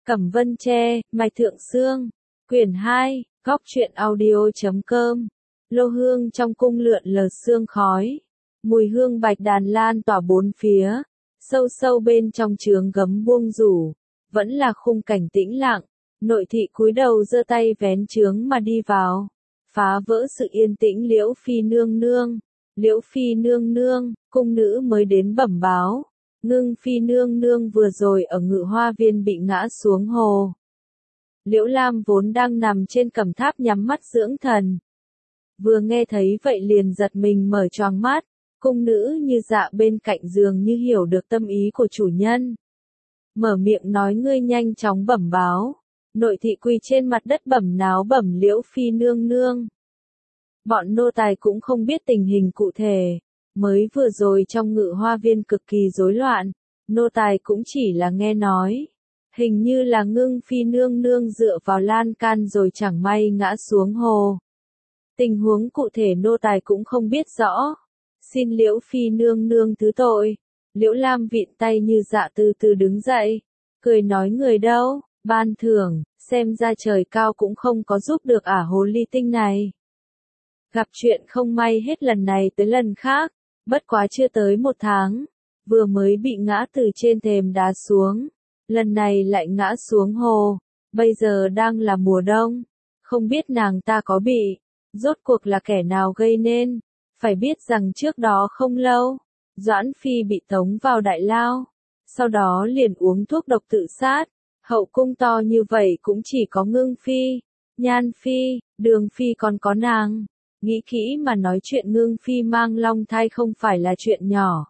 Cẩm Vân Tre, Mai Thượng Sương. Quyển 2, Góc truyện audio.com. Lô hương trong cung lượn lờ sương khói. Mùi hương bạch đàn lan tỏa bốn phía. Sâu sâu bên trong trướng gấm buông rủ. Vẫn là khung cảnh tĩnh lặng. Nội thị cúi đầu giơ tay vén trướng mà đi vào. Phá vỡ sự yên tĩnh Liễu Phi nương nương. Liễu Phi nương nương, cung nữ mới đến bẩm báo. Ngưng Phi nương nương vừa rồi ở Ngự Hoa Viên bị ngã xuống hồ. Liễu Lam vốn đang nằm trên cẩm tháp nhắm mắt dưỡng thần. Vừa nghe thấy vậy liền giật mình mở choàng mắt, cung nữ như dạ bên cạnh giường như hiểu được tâm ý của chủ nhân. Mở miệng nói ngươi nhanh chóng bẩm báo. Nội thị quỳ trên mặt đất bẩm náo bẩm Liễu Phi nương nương. Bọn nô tài cũng không biết tình hình cụ thể. Mới vừa rồi trong Ngự Hoa Viên cực kỳ rối loạn, nô tài cũng chỉ là nghe nói. Hình như là Ngưng Phi nương nương dựa vào lan can rồi chẳng may ngã xuống hồ. Tình huống cụ thể nô tài cũng không biết rõ. Xin Liễu Phi nương nương thứ tội. Liễu Lam vịn tay như dạ từ từ đứng dậy. Cười nói người đâu, ban thưởng, xem ra trời cao cũng không có giúp được ả hồ ly tinh này. Gặp chuyện không may hết lần này tới lần khác. Bất quá chưa tới 1 tháng, vừa mới bị ngã từ trên thềm đá xuống, lần này lại ngã xuống hồ, bây giờ đang là mùa đông, không biết nàng ta có bị, rốt cuộc là kẻ nào gây nên, phải biết rằng trước đó không lâu, Doãn Phi bị tống vào đại lao, sau đó liền uống thuốc độc tự sát, hậu cung to như vậy cũng chỉ có Ngưng Phi, Nhan Phi, Đường Phi còn có nàng. Nghĩ kỹ mà nói chuyện Ngưng Phi mang long thai không phải là chuyện nhỏ.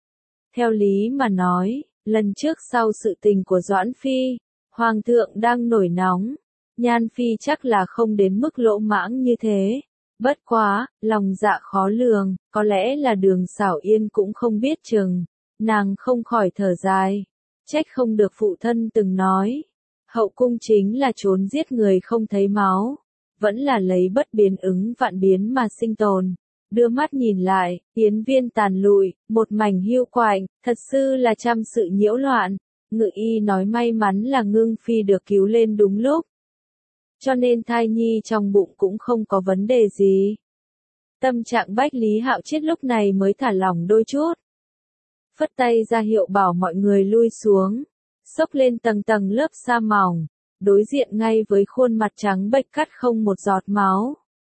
Theo lý mà nói, lần trước sau sự tình của Doãn Phi, Hoàng thượng đang nổi nóng, Nhan Phi chắc là không đến mức lỗ mãng như thế. Bất quá, lòng dạ khó lường, có lẽ là Đường Xảo Yên cũng không biết chừng, nàng không khỏi thở dài. Trách không được phụ thân từng nói, hậu cung chính là trốn giết người không thấy máu. Vẫn là lấy bất biến ứng vạn biến mà sinh tồn. Đưa mắt nhìn lại, yến viên tàn lụi, một mảnh hiu quạnh, thật sự là trăm sự nhiễu loạn. Ngự y nói may mắn là Ngưng Phi được cứu lên đúng lúc. Cho nên thai nhi trong bụng cũng không có vấn đề gì. Tâm trạng Bách Lý Hạo Chiết lúc này mới thả lỏng đôi chút. Phất tay ra hiệu bảo mọi người lui xuống. Xốc lên tầng tầng lớp sa mỏng. Đối diện ngay với khuôn mặt trắng bệch cắt không một giọt máu.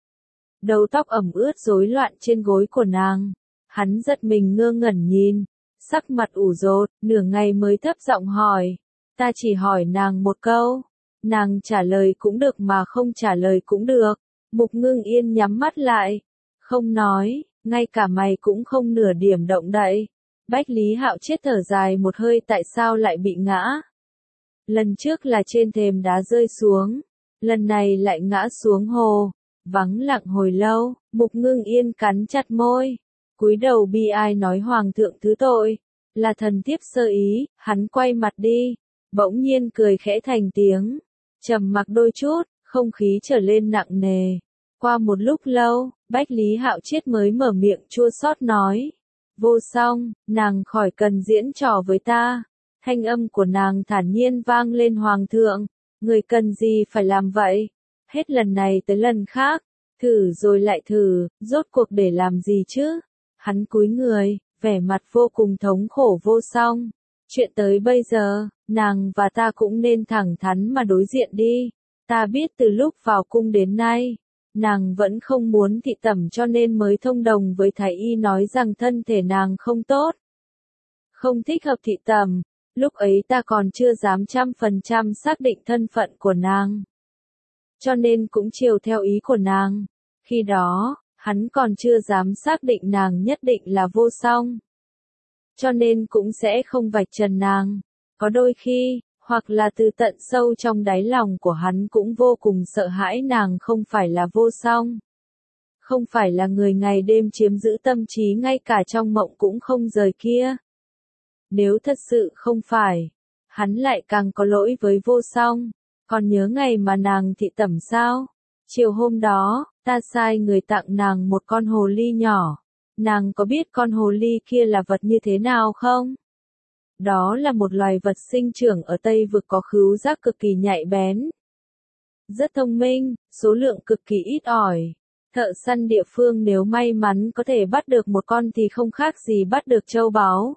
Đầu tóc ẩm ướt rối loạn trên gối của nàng. Hắn giật mình ngơ ngẩn nhìn. Sắc mặt ủ rột, nửa ngày mới thấp giọng hỏi. Ta chỉ hỏi nàng một câu. Nàng trả lời cũng được mà không trả lời cũng được. Mục Ngưng Yên nhắm mắt lại. Không nói, ngay cả mày cũng không nửa điểm động đậy. Bách Lý Hạo Chiết thở dài một hơi tại sao lại bị ngã. Lần trước là trên thềm đá rơi xuống, lần này lại ngã xuống hồ, vắng lặng hồi lâu, Mục Ngưng Yên cắn chặt môi, cúi đầu bi ai nói Hoàng thượng thứ tội, là thần thiếp sơ ý, hắn quay mặt đi, bỗng nhiên cười khẽ thành tiếng, trầm mặc đôi chút, không khí trở lên nặng nề. Qua một lúc lâu, Bách Lý Hạo Chiết mới mở miệng chua xót nói, vô song, nàng khỏi cần diễn trò với ta. Thanh âm của nàng thản nhiên vang lên Hoàng thượng, người cần gì phải làm vậy? Hết lần này tới lần khác, thử rồi lại thử, rốt cuộc để làm gì chứ? Hắn cúi người, vẻ mặt vô cùng thống khổ vô song. Chuyện tới bây giờ, nàng và ta cũng nên thẳng thắn mà đối diện đi. Ta biết từ lúc vào cung đến nay, nàng vẫn không muốn thị tẩm cho nên mới thông đồng với thái y nói rằng thân thể nàng không tốt. Không thích hợp thị tẩm. Lúc ấy ta còn chưa dám 100% xác định thân phận của nàng. Cho nên cũng chiều theo ý của nàng. Khi đó, hắn còn chưa dám xác định nàng nhất định là vô song. Cho nên cũng sẽ không vạch trần nàng. Có đôi khi, hoặc là từ tận sâu trong đáy lòng của hắn cũng vô cùng sợ hãi nàng không phải là vô song. Không phải là người ngày đêm chiếm giữ tâm trí ngay cả trong mộng cũng không rời kia. Nếu thật sự không phải, hắn lại càng có lỗi với vô song. Còn nhớ ngày mà nàng thị tẩm sao? Chiều hôm đó, ta sai người tặng nàng một con hồ ly nhỏ. Nàng có biết con hồ ly kia là vật như thế nào không? Đó là một loài vật sinh trưởng ở Tây Vực có khứu giác cực kỳ nhạy bén. Rất thông minh, số lượng cực kỳ ít ỏi. Thợ săn địa phương nếu may mắn có thể bắt được một con thì không khác gì bắt được châu báu.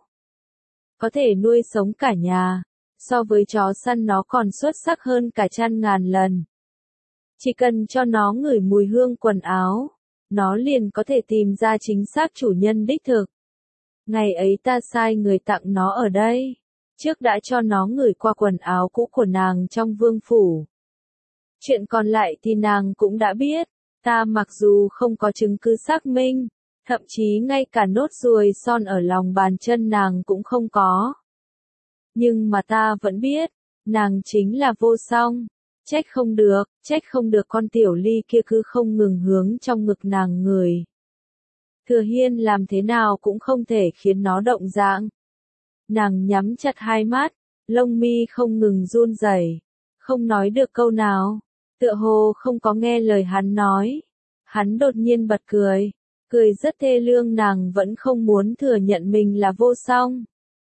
Có thể nuôi sống cả nhà. So với chó săn nó còn xuất sắc hơn cả trăm ngàn lần. Chỉ cần cho nó ngửi mùi hương quần áo, nó liền có thể tìm ra chính xác chủ nhân đích thực. Ngày ấy ta sai người tặng nó ở đây. Trước đã cho nó ngửi qua quần áo cũ của nàng trong vương phủ. Chuyện còn lại thì nàng cũng đã biết. Ta mặc dù không có chứng cứ xác minh, thậm chí ngay cả nốt ruồi son ở lòng bàn chân nàng cũng không có. Nhưng mà ta vẫn biết, nàng chính là Vô Song. Trách không được con tiểu ly kia cứ không ngừng hướng trong ngực nàng người. Thừa Hiên làm thế nào cũng không thể khiến nó động dạng. Nàng nhắm chặt hai mắt, lông mi không ngừng run rẩy, không nói được câu nào, tựa hồ không có nghe lời hắn nói. Hắn đột nhiên bật cười, cười rất thê lương. Nàng vẫn không muốn thừa nhận mình là Vô Song.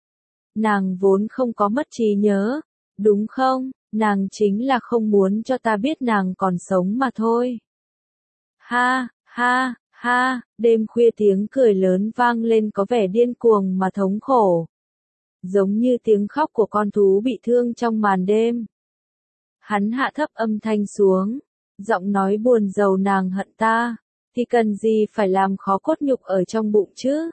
Nàng vốn không có mất trí nhớ, đúng không? Nàng chính là không muốn cho ta biết nàng còn sống mà thôi. Ha, ha, ha, đêm khuya tiếng cười lớn vang lên có vẻ điên cuồng mà thống khổ. Giống như tiếng khóc của con thú bị thương trong màn đêm. Hắn hạ thấp âm thanh xuống, giọng nói buồn rầu, nàng hận ta, thì cần gì phải làm khó cốt nhục ở trong bụng chứ?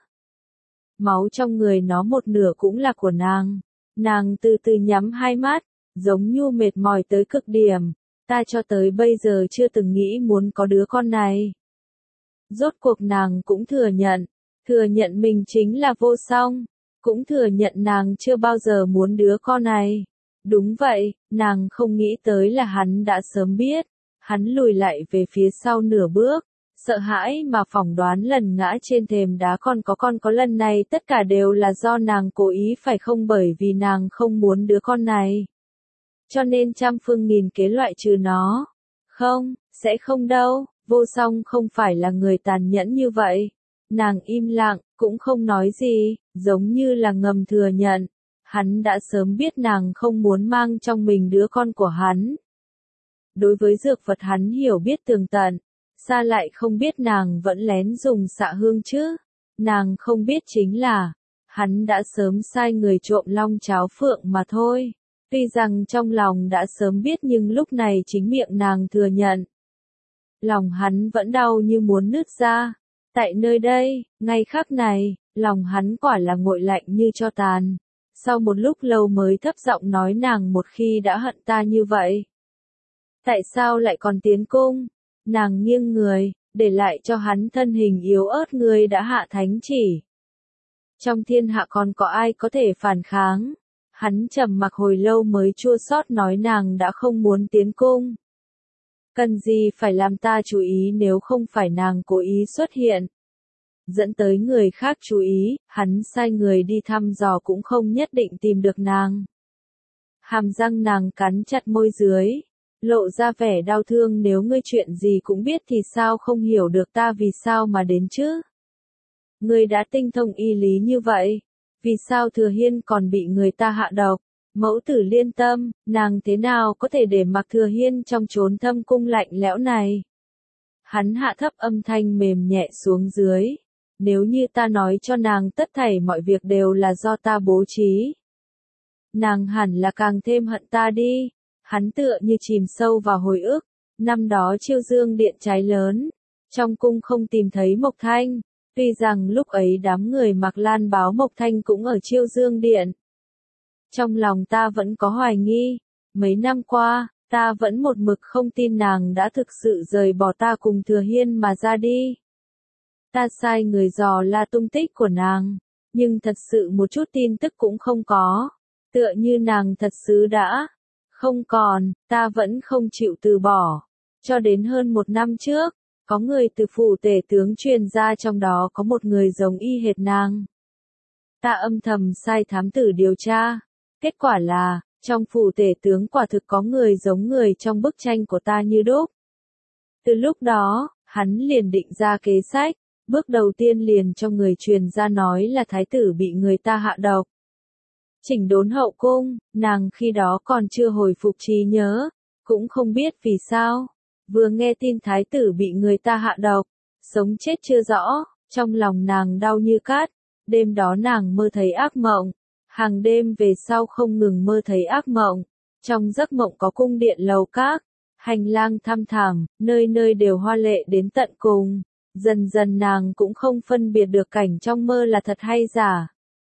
Máu trong người nó một nửa cũng là của nàng. Nàng từ từ nhắm hai mắt, giống như mệt mỏi tới cực điểm. Ta cho tới bây giờ chưa từng nghĩ muốn có đứa con này. Rốt cuộc nàng cũng thừa nhận mình chính là Vô Song, cũng thừa nhận nàng chưa bao giờ muốn đứa con này. Đúng vậy, nàng không nghĩ tới là hắn đã sớm biết. Hắn lùi lại về phía sau nửa bước, sợ hãi mà phỏng đoán lần ngã trên thềm đá con có lần này tất cả đều là do nàng cố ý phải không, bởi vì nàng không muốn đứa con này. Cho nên trăm phương nghìn kế loại trừ nó. Không, sẽ không đâu, Vô Song không phải là người tàn nhẫn như vậy. Nàng im lặng, cũng không nói gì, giống như là ngầm thừa nhận. Hắn đã sớm biết nàng không muốn mang trong mình đứa con của hắn. Đối với dược vật hắn hiểu biết tường tận, sao lại không biết nàng vẫn lén dùng xạ hương chứ? Nàng không biết chính là, hắn đã sớm sai người trộm long cháo phượng mà thôi. Tuy rằng trong lòng đã sớm biết nhưng lúc này chính miệng nàng thừa nhận. Lòng hắn vẫn đau như muốn nứt ra. Tại nơi đây, ngay khắc này, lòng hắn quả là nguội lạnh như tro tàn. Sau một lúc lâu mới thấp giọng nói, nàng một khi đã hận ta như vậy, tại sao lại còn tiến cung? Nàng nghiêng người, để lại cho hắn thân hình yếu ớt, người đã hạ thánh chỉ. Trong thiên hạ còn có ai có thể phản kháng? Hắn trầm mặc hồi lâu mới chua xót nói, nàng đã không muốn tiến cung. Cần gì phải làm ta chú ý nếu không phải nàng cố ý xuất hiện. Dẫn tới người khác chú ý, hắn sai người đi thăm dò cũng không nhất định tìm được nàng. Hàm răng nàng cắn chặt môi dưới, lộ ra vẻ đau thương, nếu ngươi chuyện gì cũng biết thì sao không hiểu được ta vì sao mà đến chứ? Ngươi đã tinh thông y lý như vậy, vì sao Thừa Hiên còn bị người ta hạ độc? Mẫu tử Liên Tâm, nàng thế nào có thể để mặc Thừa Hiên trong chốn thâm cung lạnh lẽo này? Hắn hạ thấp âm thanh mềm nhẹ xuống dưới. Nếu như ta nói cho nàng tất thảy mọi việc đều là do ta bố trí, nàng hẳn là càng thêm hận ta đi. Hắn tựa như chìm sâu vào hồi ức. Năm đó Chiêu Dương Điện cháy lớn, trong cung không tìm thấy Mộc Thanh. Tuy rằng lúc ấy đám người mặc lan báo Mộc Thanh cũng ở Chiêu Dương Điện. Trong lòng ta vẫn có hoài nghi. Mấy năm qua, ta vẫn một mực không tin nàng đã thực sự rời bỏ ta cùng Thừa Hiên mà ra đi. Ta sai người dò la tung tích của nàng, nhưng thật sự một chút tin tức cũng không có. Tựa như nàng thật sự đã không còn, ta vẫn không chịu từ bỏ. Cho đến hơn một năm trước, có người từ phủ tể tướng truyền ra trong đó có một người giống y hệt nàng. Ta âm thầm sai thám tử điều tra. Kết quả là, trong phủ tể tướng quả thực có người giống người trong bức tranh của ta như đúc. Từ lúc đó, hắn liền định ra kế sách. Bước đầu tiên liền cho người truyền ra nói là thái tử bị người ta hạ độc. chỉnh đốn hậu cung, nàng khi đó còn chưa hồi phục trí nhớ, cũng không biết vì sao. Vừa nghe tin thái tử bị người ta hạ độc, sống chết chưa rõ, trong lòng nàng đau như cát, đêm đó nàng mơ thấy ác mộng, hàng đêm về sau không ngừng mơ thấy ác mộng, trong giấc mộng có cung điện lầu các, hành lang thăm thẳm, nơi nơi đều hoa lệ đến tận cùng, dần dần nàng cũng không phân biệt được cảnh trong mơ là thật hay giả.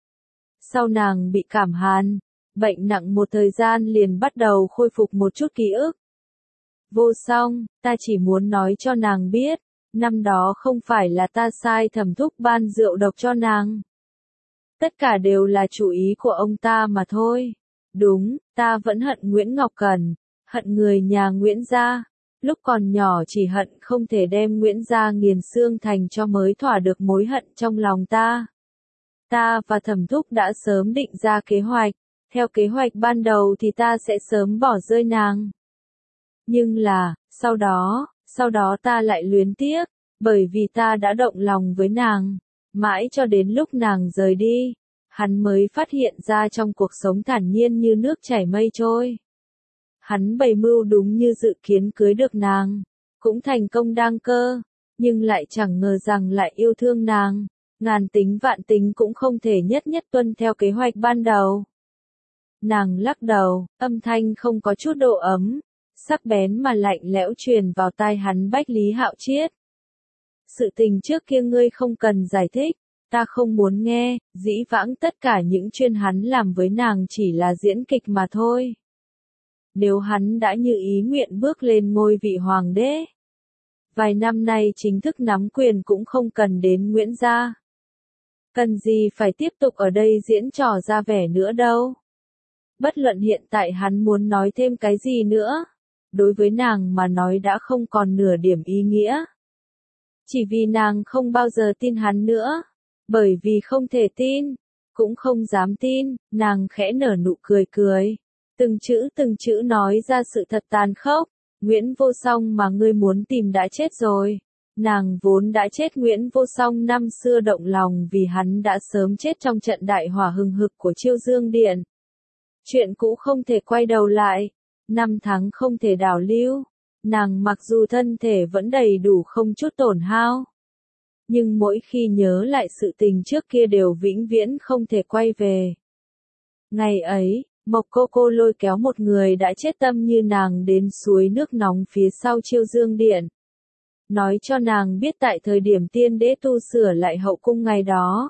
Sau nàng bị cảm hàn, bệnh nặng một thời gian liền bắt đầu khôi phục một chút ký ức. Vô song, ta chỉ muốn nói cho nàng biết, năm đó không phải là ta sai Thẩm Thúc ban rượu độc cho nàng. Tất cả đều là chủ ý của ông ta mà thôi. Đúng, ta vẫn hận Nguyễn Ngọc Cẩn, hận người nhà Nguyễn gia. Lúc còn nhỏ chỉ hận không thể đem Nguyễn gia nghiền xương thành cho mới thỏa được mối hận trong lòng ta. Ta và Thẩm Thúc đã sớm định ra kế hoạch, theo kế hoạch ban đầu thì ta sẽ sớm bỏ rơi nàng. Nhưng là, sau đó ta lại luyến tiếc, bởi vì ta đã động lòng với nàng, mãi cho đến lúc nàng rời đi, hắn mới phát hiện ra trong cuộc sống thản nhiên như nước chảy mây trôi. Hắn bày mưu đúng như dự kiến cưới được nàng, cũng thành công đăng cơ, nhưng lại chẳng ngờ rằng lại yêu thương nàng, ngàn tính vạn tính cũng không thể nhất nhất tuân theo kế hoạch ban đầu. Nàng lắc đầu, âm thanh không có chút độ ấm, sắc bén mà lạnh lẽo truyền vào tai hắn. Bách Lý Hạo Chiết. Sự tình trước kia ngươi không cần giải thích, ta không muốn nghe, dĩ vãng tất cả những chuyện hắn làm với nàng chỉ là diễn kịch mà thôi. Nếu hắn đã như ý nguyện bước lên ngôi vị hoàng đế, vài năm nay chính thức nắm quyền cũng không cần đến Nguyễn gia. Cần gì phải tiếp tục ở đây diễn trò ra vẻ nữa đâu. Bất luận hiện tại hắn muốn nói thêm cái gì nữa, đối với nàng mà nói đã không còn nửa điểm ý nghĩa. Chỉ vì nàng không bao giờ tin hắn nữa, bởi vì không thể tin, cũng không dám tin, nàng khẽ nở nụ cười cười, từng chữ nói ra sự thật tàn khốc. Nguyễn Vô Song mà ngươi muốn tìm đã chết rồi. Nàng vốn đã chết. Nguyễn Vô Song năm xưa động lòng vì hắn đã sớm chết trong trận đại hỏa hừng hực của Chiêu Dương Điện. Chuyện cũ không thể quay đầu lại, năm tháng không thể đảo lưu. Nàng mặc dù thân thể vẫn đầy đủ không chút tổn hao, nhưng mỗi khi nhớ lại sự tình trước kia đều vĩnh viễn không thể quay về. Ngày ấy, Mộc Cô Cô lôi kéo một người đã chết tâm như nàng đến suối nước nóng phía sau Chiêu Dương Điện. Nói cho nàng biết tại thời điểm tiên đế tu sửa lại hậu cung ngày đó,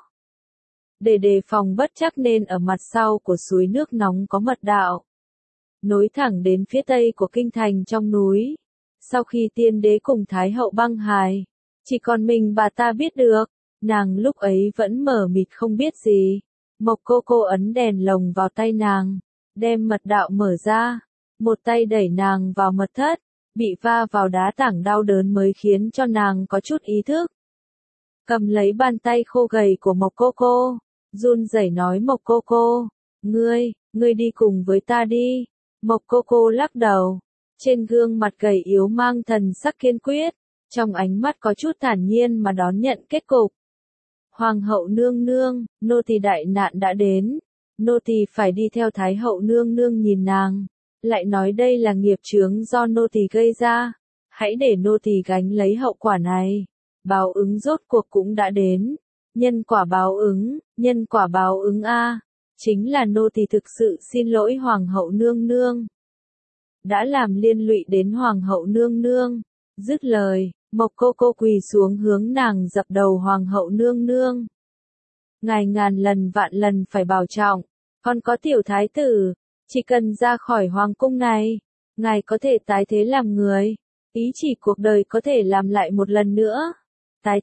để đề phòng bất trắc nên ở mặt sau của suối nước nóng có mật đạo, nối thẳng đến phía tây của kinh thành trong núi. Sau khi tiên đế cùng Thái hậu băng hài, chỉ còn mình bà ta biết được, nàng lúc ấy vẫn mờ mịt không biết gì. Mộc Cô Cô ấn đèn lồng vào tay nàng, đem mật đạo mở ra, một tay đẩy nàng vào mật thất, bị va vào đá tảng đau đớn mới khiến cho nàng có chút ý thức. Cầm lấy bàn tay khô gầy của Mộc Cô Cô, run rẩy nói Mộc Cô Cô, ngươi đi cùng với ta đi. Mộc Cô Cô lắc đầu, trên gương mặt gầy yếu mang thần sắc kiên quyết, trong ánh mắt có chút thản nhiên mà đón nhận kết cục. Hoàng hậu nương nương, nô tỳ đại nạn đã đến, nô tỳ phải đi theo Thái hậu nương nương nhìn nàng, lại nói đây là nghiệp chướng do nô tỳ gây ra, hãy để nô tỳ gánh lấy hậu quả này. Báo ứng rốt cuộc cũng đã đến, nhân quả báo ứng a, chính là nô tỳ thực sự xin lỗi hoàng hậu nương nương, đã làm liên lụy đến hoàng hậu nương nương. Dứt lời, Mộc Cô Cô quỳ xuống hướng nàng dập đầu. Hoàng hậu nương nương, ngài ngàn lần vạn lần phải bảo trọng, còn có tiểu thái tử, chỉ cần ra khỏi hoàng cung này, ngài có thể tái thế làm người, ý chỉ cuộc đời có thể làm lại một lần nữa. Tái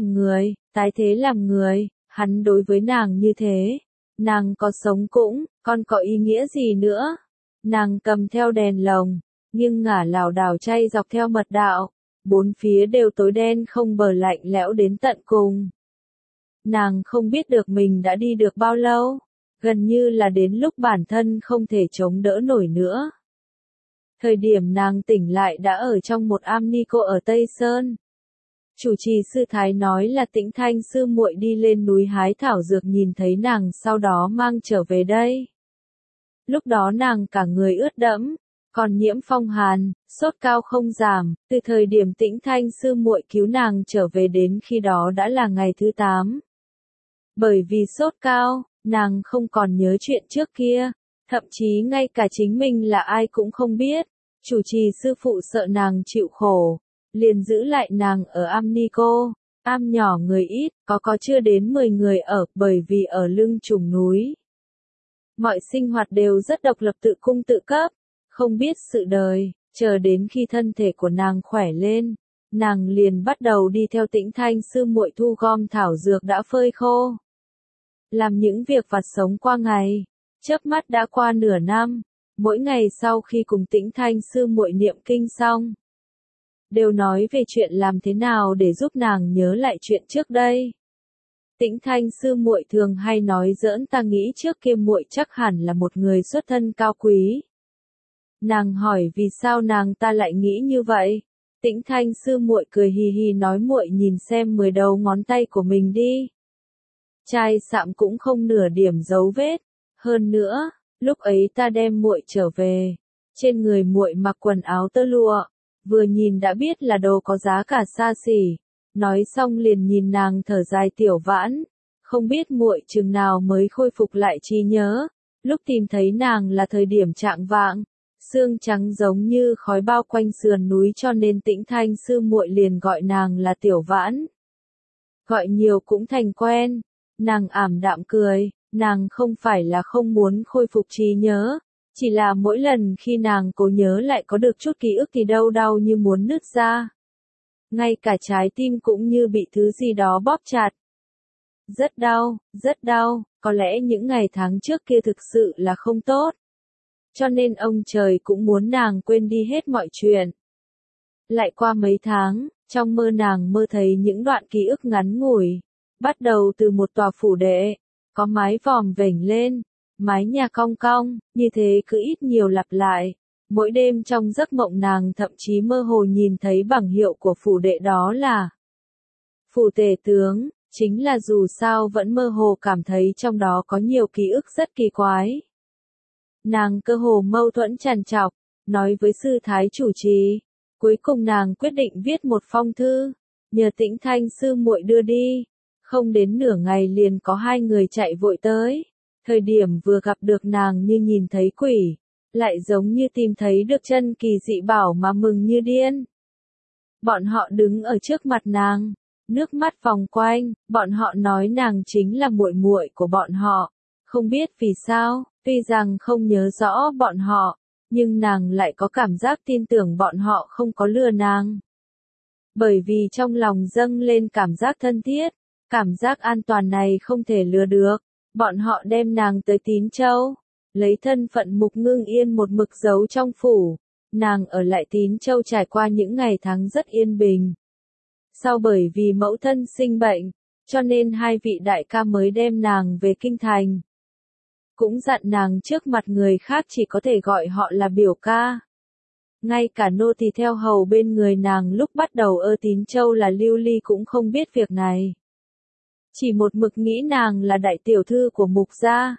thế làm người, hắn đối với nàng như thế, nàng có sống cũng, còn có ý nghĩa gì nữa. Nàng cầm theo đèn lồng, nghiêng ngả lảo đảo chay dọc theo mật đạo, bốn phía đều tối đen không bờ, lạnh lẽo đến tận cùng. Nàng không biết được mình đã đi được bao lâu, gần như là đến lúc bản thân không thể chống đỡ nổi nữa. Thời điểm nàng tỉnh lại đã ở trong một am ni cô ở Tây Sơn. Chủ trì sư thái nói là Tĩnh Thanh sư muội đi lên núi hái thảo dược nhìn thấy nàng sau đó mang trở về đây. lúc đó nàng cả người ướt đẫm, còn nhiễm phong hàn, sốt cao không giảm, từ thời điểm Tĩnh Thanh sư muội cứu nàng trở về đến khi đó đã là ngày thứ 8. Bởi vì sốt cao, nàng không còn nhớ chuyện trước kia, thậm chí ngay cả chính mình là ai cũng không biết. Chủ trì sư phụ sợ nàng chịu khổ, liền giữ lại nàng ở am ni cô. Am nhỏ người ít, có chưa đến 10 người ở, bởi vì ở lưng chùm núi. Mọi sinh hoạt đều rất độc lập tự cung tự cấp, không biết sự đời, chờ đến khi thân thể của nàng khỏe lên, nàng liền bắt đầu đi theo Tĩnh Thanh sư muội thu gom thảo dược đã phơi khô. Làm những việc vặt sống qua ngày, chớp mắt đã qua nửa năm, mỗi ngày sau khi cùng Tĩnh Thanh sư muội niệm kinh xong, đều nói về chuyện làm thế nào để giúp nàng nhớ lại chuyện trước đây. Tĩnh Thanh sư muội thường hay nói giỡn, ta nghĩ trước kia muội chắc hẳn là một người xuất thân cao quý. Nàng hỏi vì sao nàng ta lại nghĩ như vậy. Tĩnh Thanh sư muội cười hì hì nói muội nhìn xem 10 đầu ngón tay của mình đi. Chai sạm cũng không nửa điểm dấu vết. Hơn nữa, lúc ấy ta đem muội trở về, trên người muội mặc quần áo tơ lụa, vừa nhìn đã biết là đồ có giá cả xa xỉ. Nói xong liền nhìn nàng thở dài Tiểu Vãn, không biết muội chừng nào mới khôi phục lại trí nhớ. Lúc tìm thấy nàng là thời điểm trạng vạng, sương trắng giống như khói bao quanh sườn núi, cho nên Tĩnh Thanh sư muội liền gọi nàng là Tiểu Vãn. Gọi nhiều cũng thành quen. Nàng ảm đạm cười, nàng không phải là không muốn khôi phục trí nhớ, chỉ là mỗi lần khi nàng cố nhớ lại có được chút ký ức thì đâu đau như muốn nứt ra. Ngay cả trái tim cũng như bị thứ gì đó bóp chặt. Rất đau, có lẽ những ngày tháng trước kia thực sự là không tốt. Cho nên ông trời cũng muốn nàng quên đi hết mọi chuyện. Lại qua mấy tháng, trong mơ nàng mơ thấy những đoạn ký ức ngắn ngủi. Bắt đầu từ một tòa phủ đệ, có mái vòm vểnh lên, mái nhà cong cong, như thế cứ ít nhiều lặp lại. Mỗi đêm trong giấc mộng nàng thậm chí mơ hồ nhìn thấy bảng hiệu của phủ đệ, đó là phủ tể tướng, chính là dù sao vẫn mơ hồ cảm thấy trong đó có nhiều ký ức rất kỳ quái. Nàng cơ hồ mâu thuẫn trằn trọc, nói với sư thái chủ trì, cuối cùng nàng quyết định viết một phong thư, nhờ Tĩnh Thanh sư muội đưa đi. Không đến nửa ngày liền có 2 người chạy vội tới, thời điểm vừa gặp được nàng như nhìn thấy quỷ, lại giống như tìm thấy được chân kỳ dị bảo mà mừng như điên. Bọn họ đứng ở trước mặt nàng, nước mắt vòng quanh, bọn họ nói nàng chính là muội muội của bọn họ. Không biết vì sao, tuy rằng không nhớ rõ bọn họ, nhưng nàng lại có cảm giác tin tưởng bọn họ không có lừa nàng. Bởi vì trong lòng dâng lên cảm giác thân thiết, cảm giác an toàn này không thể lừa được. Bọn họ đem nàng tới Tín Châu, lấy thân phận Mục Ngưng Yên một mực giấu trong phủ. Nàng ở lại Tín Châu trải qua những ngày tháng rất yên bình. Sau bởi vì mẫu thân sinh bệnh, cho nên 2 vị đại ca mới đem nàng về kinh thành. Cũng dặn nàng trước mặt người khác chỉ có thể gọi họ là biểu ca. Ngay cả nô tỳ theo hầu bên người nàng lúc bắt đầu ở Tín Châu là Lưu Ly cũng không biết việc này. Chỉ một mực nghĩ nàng là đại tiểu thư của Mục gia.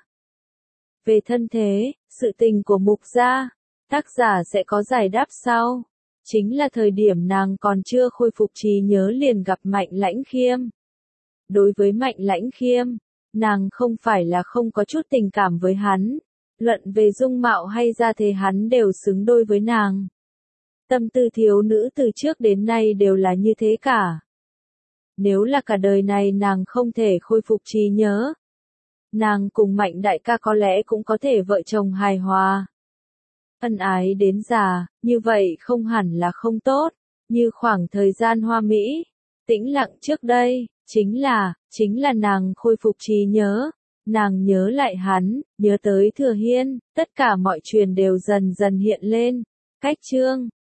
Về thân thế, sự tình của Mục gia, tác giả sẽ có giải đáp sau. Chính là thời điểm nàng còn chưa khôi phục trí nhớ liền gặp Mạnh Lãnh Khiêm. Đối với Mạnh Lãnh Khiêm, nàng không phải là không có chút tình cảm với hắn. Luận về dung mạo hay gia thế hắn đều xứng đôi với nàng. Tâm tư thiếu nữ từ trước đến nay đều là như thế cả. Nếu là cả đời này nàng không thể khôi phục trí nhớ, nàng cùng Mạnh đại ca có lẽ cũng có thể vợ chồng hài hòa. Ân ái đến già, như vậy không hẳn là không tốt, như khoảng thời gian hoa mỹ, tĩnh lặng trước đây, chính là nàng khôi phục trí nhớ, nàng nhớ lại hắn, nhớ tới Thừa Hiên, tất cả mọi chuyện đều dần dần hiện lên. Cách chương